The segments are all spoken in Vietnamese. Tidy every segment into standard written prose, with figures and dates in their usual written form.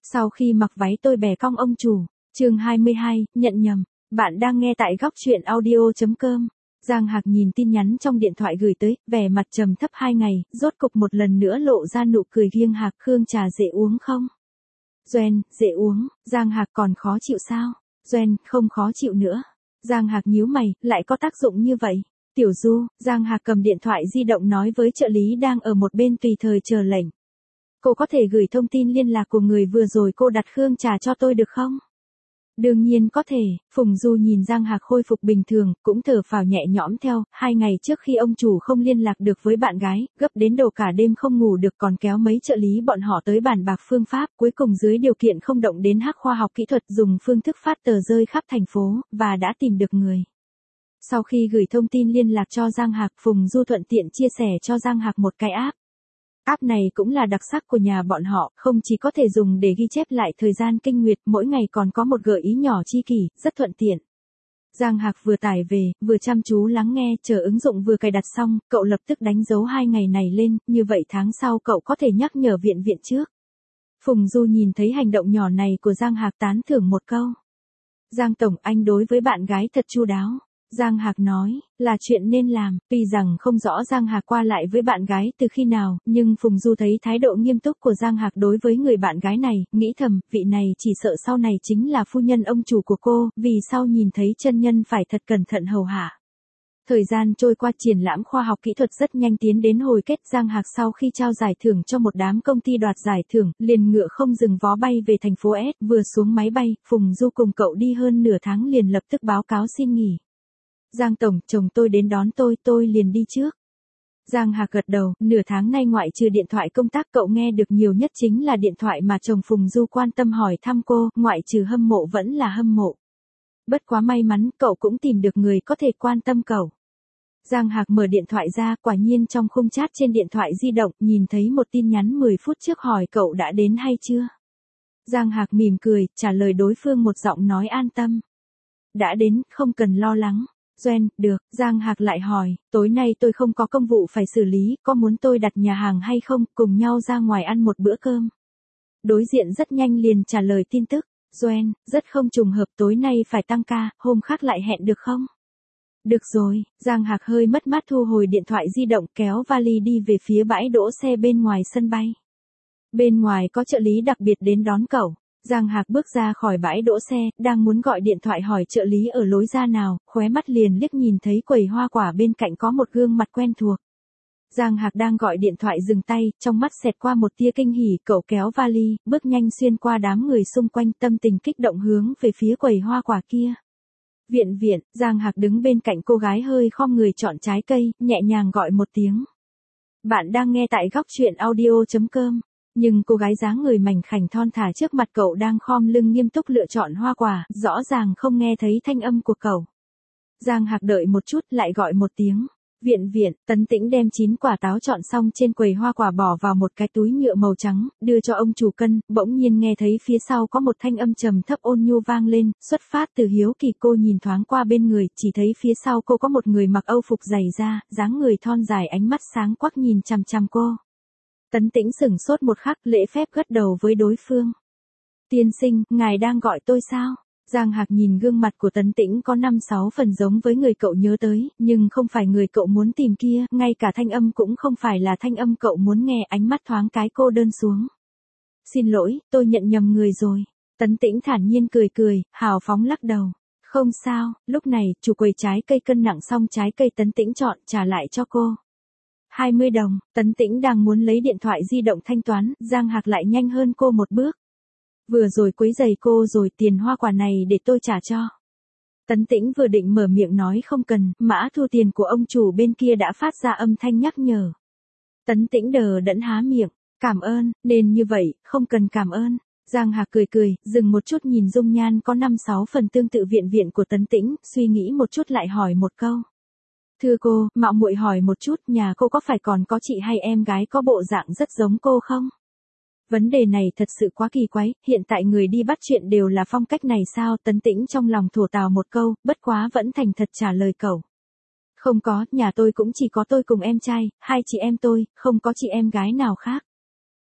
Sau khi mặc váy tôi bẻ cong ông chủ. Chương 22, nhận nhầm. Bạn đang nghe tại góc truyện audio.com. Giang Hạc nhìn tin nhắn trong điện thoại gửi tới, vẻ mặt trầm thấp 2 ngày, rốt cục một lần nữa lộ ra nụ cười riêng. Hạc, Khương trà dễ uống không? Doan, dễ uống. Giang Hạc, còn khó chịu sao? Doan, không khó chịu nữa. Giang Hạc nhíu mày, lại có tác dụng như vậy. Tiểu Du, Giang Hạc cầm điện thoại di động nói với trợ lý đang ở một bên tùy thời chờ lệnh. Cô có thể gửi thông tin liên lạc của người vừa rồi cô đặt Khương trà cho tôi được không? Đương nhiên có thể. Phùng Du nhìn Giang Hạc khôi phục bình thường, cũng thở phào nhẹ nhõm theo. 2 ngày trước khi ông chủ không liên lạc được với bạn gái, gấp đến độ cả đêm không ngủ được, còn kéo mấy trợ lý bọn họ tới bàn bạc phương pháp, cuối cùng dưới điều kiện không động đến hack khoa học kỹ thuật, dùng phương thức phát tờ rơi khắp thành phố, và đã tìm được người. Sau khi gửi thông tin liên lạc cho Giang Hạc, Phùng Du thuận tiện chia sẻ cho Giang Hạc một cái app. App này cũng là đặc sắc của nhà bọn họ, không chỉ có thể dùng để ghi chép lại thời gian kinh nguyệt, mỗi ngày còn có một gợi ý nhỏ chi kỷ, rất thuận tiện. Giang Hạc vừa tải về, vừa chăm chú lắng nghe, chờ ứng dụng vừa cài đặt xong, cậu lập tức đánh dấu 2 ngày này lên, như vậy tháng sau cậu có thể nhắc nhở viện trước. Phùng Du nhìn thấy hành động nhỏ này của Giang Hạc tán thưởng một câu. Giang Tổng, anh đối với bạn gái thật chu đáo. Giang Hạc nói, là chuyện nên làm. Tuy rằng không rõ Giang Hạc qua lại với bạn gái từ khi nào, nhưng Phùng Du thấy thái độ nghiêm túc của Giang Hạc đối với người bạn gái này, nghĩ thầm, vị này chỉ sợ sau này chính là phu nhân ông chủ của cô, vì sau nhìn thấy chân nhân phải thật cẩn thận hầu hạ. Thời gian trôi qua, triển lãm khoa học kỹ thuật rất nhanh tiến đến hồi kết. Giang Hạc sau khi trao giải thưởng cho một đám công ty đoạt giải thưởng, liền ngựa không dừng vó bay về thành phố S. Vừa xuống máy bay, Phùng Du cùng cậu đi hơn nửa tháng liền lập tức báo cáo xin nghỉ. Giang Tổng, chồng tôi đến đón tôi liền đi trước. Giang Hạc gật đầu, nửa tháng nay ngoại trừ điện thoại công tác cậu nghe được nhiều nhất chính là điện thoại mà chồng Phùng Du quan tâm hỏi thăm cô, ngoại trừ hâm mộ vẫn là hâm mộ. Bất quá may mắn, cậu cũng tìm được người có thể quan tâm cậu. Giang Hạc mở điện thoại ra, quả nhiên trong khung chat trên điện thoại di động, nhìn thấy một tin nhắn 10 phút trước hỏi cậu đã đến hay chưa. Giang Hạc mỉm cười, trả lời đối phương một giọng nói an tâm. Đã đến, không cần lo lắng. Doan, được. Giang Hạc lại hỏi, tối nay tôi không có công vụ phải xử lý, có muốn tôi đặt nhà hàng hay không, cùng nhau ra ngoài ăn một bữa cơm. Đối diện rất nhanh liền trả lời tin tức. Doan, rất không trùng hợp, tối nay phải tăng ca, hôm khác lại hẹn được không? Được rồi. Giang Hạc hơi mất mát thu hồi điện thoại di động, kéo vali đi về phía bãi đỗ xe bên ngoài sân bay. Bên ngoài có trợ lý đặc biệt đến đón cậu. Giang Hạc bước ra khỏi bãi đỗ xe, đang muốn gọi điện thoại hỏi trợ lý ở lối ra nào, khóe mắt liền liếc nhìn thấy quầy hoa quả bên cạnh có một gương mặt quen thuộc. Giang Hạc đang gọi điện thoại dừng tay, trong mắt xẹt qua một tia kinh hỉ, cậu kéo vali, bước nhanh xuyên qua đám người xung quanh, tâm tình kích động hướng về phía quầy hoa quả kia. Viện, Giang Hạc đứng bên cạnh cô gái hơi khom người chọn trái cây, nhẹ nhàng gọi một tiếng. Bạn đang nghe tại góc truyện audio.com. Nhưng cô gái dáng người mảnh khảnh thon thả trước mặt cậu đang khom lưng nghiêm túc lựa chọn hoa quả, rõ ràng không nghe thấy thanh âm của cậu. Giang Hạc đợi một chút lại gọi một tiếng. Viện, Tấn Tĩnh đem 9 quả táo chọn xong trên quầy hoa quả bỏ vào một cái túi nhựa màu trắng, đưa cho ông chủ cân, bỗng nhiên nghe thấy phía sau có một thanh âm trầm thấp ôn nhu vang lên, xuất phát từ hiếu kỳ cô nhìn thoáng qua bên người, chỉ thấy phía sau cô có một người mặc âu phục dày da, dáng người thon dài ánh mắt sáng quắc nhìn chằm chằm cô. Tấn Tĩnh sửng sốt một khắc, lễ phép gật đầu với đối phương. Tiên sinh, ngài đang gọi tôi sao? Giang Hạc nhìn gương mặt của Tấn Tĩnh có 5-6 phần giống với người cậu nhớ tới, nhưng không phải người cậu muốn tìm kia, ngay cả thanh âm cũng không phải là thanh âm cậu muốn nghe, ánh mắt thoáng cái cô đơn xuống. Xin lỗi, tôi nhận nhầm người rồi. Tấn Tĩnh thản nhiên cười, hào phóng lắc đầu. Không sao. Lúc này, chủ quầy trái cây cân nặng xong trái cây Tấn Tĩnh chọn, trả lại cho cô. 20 đồng, Tấn Tĩnh đang muốn lấy điện thoại di động thanh toán, Giang Hạc lại nhanh hơn cô một bước. Vừa rồi quấy giày cô rồi, tiền hoa quả này để tôi trả cho. Tấn Tĩnh vừa định mở miệng nói không cần, mã thu tiền của ông chủ bên kia đã phát ra âm thanh nhắc nhở. Tấn Tĩnh đờ đẫn há miệng, cảm ơn, nên như vậy, không cần cảm ơn. Giang Hạc cười, dừng một chút nhìn dung nhan có 5-6 phần tương tự viện của Tấn Tĩnh, suy nghĩ một chút lại hỏi một câu. Thưa cô, mạo muội hỏi một chút, nhà cô có phải còn có chị hay em gái có bộ dạng rất giống cô không? Vấn đề này thật sự quá kỳ quái, hiện tại người đi bắt chuyện đều là phong cách này sao? Tấn Tĩnh trong lòng thổ tào một câu, bất quá vẫn thành thật trả lời cậu. Không có, nhà tôi cũng chỉ có tôi cùng em trai, 2 chị em tôi, không có chị em gái nào khác.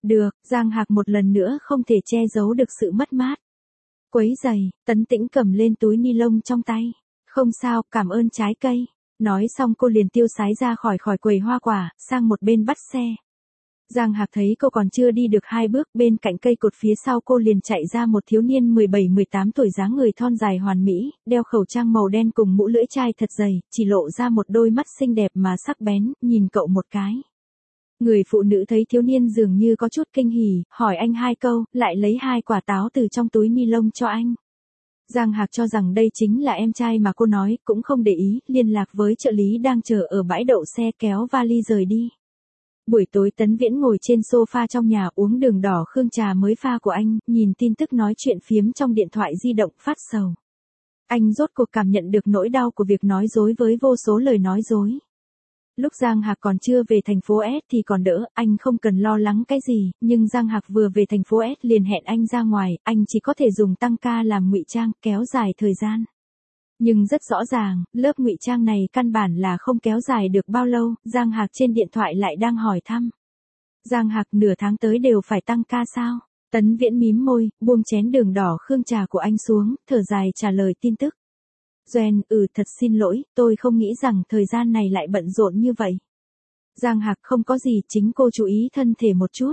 Được, Giang Hạc một lần nữa không thể che giấu được sự mất mát. Quấy giày, Tấn Tĩnh cầm lên túi ni lông trong tay. Không sao, cảm ơn trái cây. Nói xong cô liền tiêu sái ra khỏi quầy hoa quả, sang một bên bắt xe. Giang Hạc thấy cô còn chưa đi được 2 bước, bên cạnh cây cột phía sau cô liền chạy ra một thiếu niên 17-18 tuổi, dáng người thon dài hoàn mỹ, đeo khẩu trang màu đen cùng mũ lưỡi chai thật dày, chỉ lộ ra một đôi mắt xinh đẹp mà sắc bén, nhìn cậu một cái. Người phụ nữ thấy thiếu niên dường như có chút kinh hỉ, hỏi anh 2 câu, lại lấy 2 quả táo từ trong túi ni lông cho anh. Giang Hạc cho rằng đây chính là em trai mà cô nói, cũng không để ý, liên lạc với trợ lý đang chờ ở bãi đậu xe, kéo vali rời đi. Buổi tối Tấn Viễn ngồi trên sofa trong nhà uống đường đỏ khương trà mới pha của anh, nhìn tin tức nói chuyện phiếm trong điện thoại di động, phát sầu. Anh rốt cuộc cảm nhận được nỗi đau của việc nói dối với vô số lời nói dối. Lúc Giang Hạc còn chưa về thành phố S thì còn đỡ, anh không cần lo lắng cái gì, nhưng Giang Hạc vừa về thành phố S liền hẹn anh ra ngoài, anh chỉ có thể dùng tăng ca làm ngụy trang, kéo dài thời gian. Nhưng rất rõ ràng, lớp ngụy trang này căn bản là không kéo dài được bao lâu, Giang Hạc trên điện thoại lại đang hỏi thăm. Giang Hạc, nửa tháng tới đều phải tăng ca sao? Tấn Viễn mím môi, buông chén đường đỏ khương trà của anh xuống, thở dài trả lời tin tức. Doan, thật xin lỗi, tôi không nghĩ rằng thời gian này lại bận rộn như vậy. Giang Hạc, không có gì, chính cô chú ý thân thể một chút.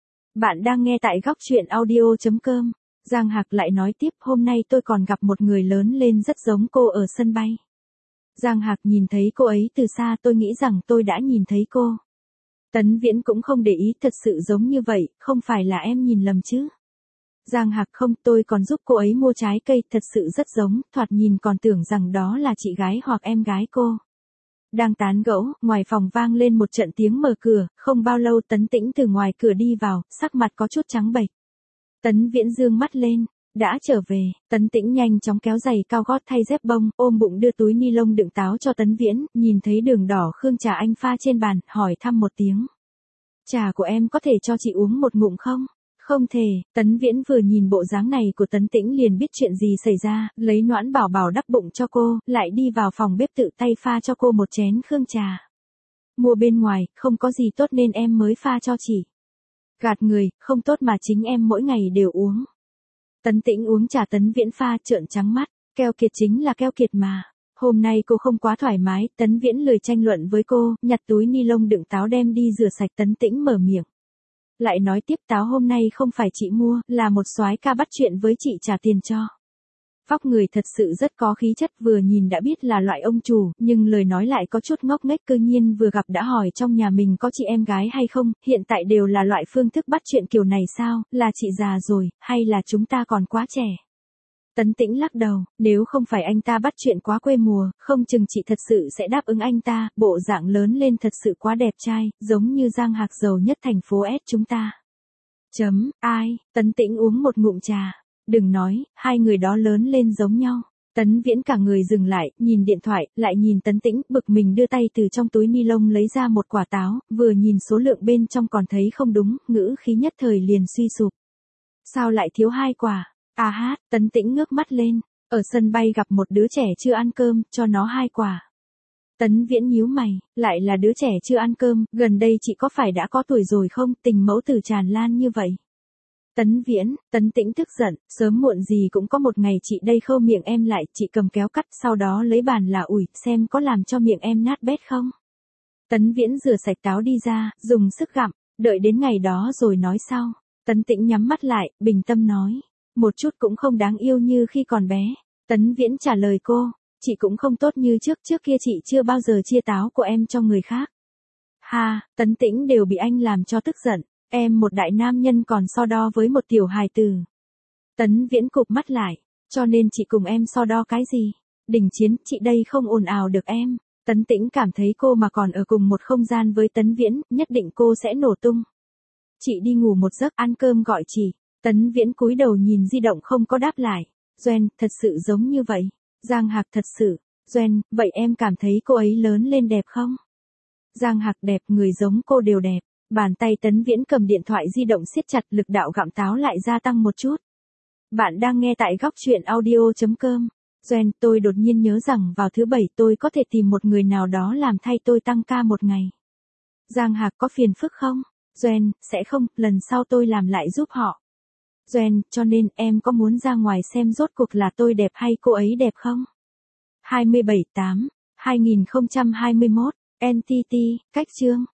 Bạn đang nghe tại góc truyện audio.com. Giang Hạc lại nói tiếp, hôm nay tôi còn gặp một người lớn lên rất giống cô ở sân bay. Giang Hạc nhìn thấy cô ấy từ xa, tôi nghĩ rằng tôi đã nhìn thấy cô. Tấn Viễn cũng không để ý, thật sự giống như vậy, không phải là em nhìn lầm chứ. Giang Hạc, không, tôi còn giúp cô ấy mua trái cây, thật sự rất giống, thoạt nhìn còn tưởng rằng đó là chị gái hoặc em gái cô. Đang tán gẫu, ngoài phòng vang lên một trận tiếng mở cửa, không bao lâu Tấn Tĩnh từ ngoài cửa đi vào, sắc mặt có chút trắng bệch. Tấn Viễn dương mắt lên, đã trở về, Tấn Tĩnh nhanh chóng kéo giày cao gót thay dép bông, ôm bụng đưa túi ni lông đựng táo cho Tấn Viễn, nhìn thấy đường đỏ khương trà anh pha trên bàn, hỏi thăm một tiếng. Trà của em có thể cho chị uống một ngụm không? Không thể, Tấn Viễn vừa nhìn bộ dáng này của Tấn Tĩnh liền biết chuyện gì xảy ra, lấy Noãn Bảo Bảo đắp bụng cho cô, lại đi vào phòng bếp tự tay pha cho cô một chén khương trà. Mua bên ngoài, không có gì tốt nên em mới pha cho chị. Gạt người, không tốt mà chính em mỗi ngày đều uống. Tấn Tĩnh uống trà Tấn Viễn pha, trợn trắng mắt, keo kiệt chính là keo kiệt mà. Hôm nay cô không quá thoải mái, Tấn Viễn lười tranh luận với cô, nhặt túi ni lông đựng táo đem đi rửa sạch. Tấn Tĩnh mở miệng. Lại nói tiếp, táo hôm nay không phải chị mua, là một soái ca bắt chuyện với chị trả tiền cho. Vóc người thật sự rất có khí chất, vừa nhìn đã biết là loại ông chủ, nhưng lời nói lại có chút ngốc nghếch, cơ nhiên vừa gặp đã hỏi trong nhà mình có chị em gái hay không, hiện tại đều là loại phương thức bắt chuyện kiểu này sao, là chị già rồi, hay là chúng ta còn quá trẻ. Tấn Tĩnh lắc đầu, nếu không phải anh ta bắt chuyện quá quê mùa, không chừng chị thật sự sẽ đáp ứng anh ta, bộ dạng lớn lên thật sự quá đẹp trai, giống như Giang Hạc giàu nhất thành phố S chúng ta. Ai, Tấn Tĩnh uống một ngụm trà. Đừng nói, hai người đó lớn lên giống nhau. Tấn Viễn cả người dừng lại, nhìn điện thoại, lại nhìn Tấn Tĩnh, bực mình đưa tay từ trong túi ni lông lấy ra một quả táo, vừa nhìn số lượng bên trong còn thấy không đúng, ngữ khí nhất thời liền suy sụp. Sao lại thiếu 2 quả? Tấn Tĩnh ngước mắt lên, ở sân bay gặp một đứa trẻ chưa ăn cơm, cho nó 2 quả. Tấn Viễn nhíu mày, lại là đứa trẻ chưa ăn cơm, gần đây chị có phải đã có tuổi rồi không, tình mẫu tử tràn lan như vậy. Tấn Viễn, Tấn Tĩnh tức giận, sớm muộn gì cũng có một ngày chị đây khâu miệng em lại, chị cầm kéo cắt, sau đó lấy bàn là ủi, xem có làm cho miệng em nát bét không. Tấn Viễn rửa sạch táo đi ra, dùng sức gặm, đợi đến ngày đó rồi nói sau. Tấn Tĩnh nhắm mắt lại, bình tâm nói, một chút cũng không đáng yêu như khi còn bé. Tấn Viễn trả lời cô, chị cũng không tốt như trước kia chị chưa bao giờ chia táo của em cho người khác. Tấn Tĩnh đều bị anh làm cho tức giận. Em một đại nam nhân còn so đo với một tiểu hài tử. Tấn Viễn cụp mắt lại, cho nên chị cùng em so đo cái gì? Đình Chiến, chị đây không ồn ào được em. Tấn Tĩnh cảm thấy cô mà còn ở cùng một không gian với Tấn Viễn, nhất định cô sẽ nổ tung. Chị đi ngủ một giấc, ăn cơm gọi chị. Tấn Viễn cúi đầu nhìn di động không có đáp lại. Doan, thật sự giống như vậy. Giang Hạc, thật sự. Doan, vậy em cảm thấy cô ấy lớn lên đẹp không? Giang Hạc, đẹp, người giống cô đều đẹp. Bàn tay Tấn Viễn cầm điện thoại di động siết chặt, lực đạo gặm táo lại gia tăng một chút. Bạn đang nghe tại góc truyện audio.com. Doan, tôi đột nhiên nhớ rằng vào thứ 7 tôi có thể tìm một người nào đó làm thay tôi tăng ca một ngày. Giang Hạc, có phiền phức không? Doan, sẽ không, lần sau tôi làm lại giúp họ. Doan, cho nên em có muốn ra ngoài xem rốt cuộc là tôi đẹp hay cô ấy đẹp không? 27/8/2021, NTT, Cách chương.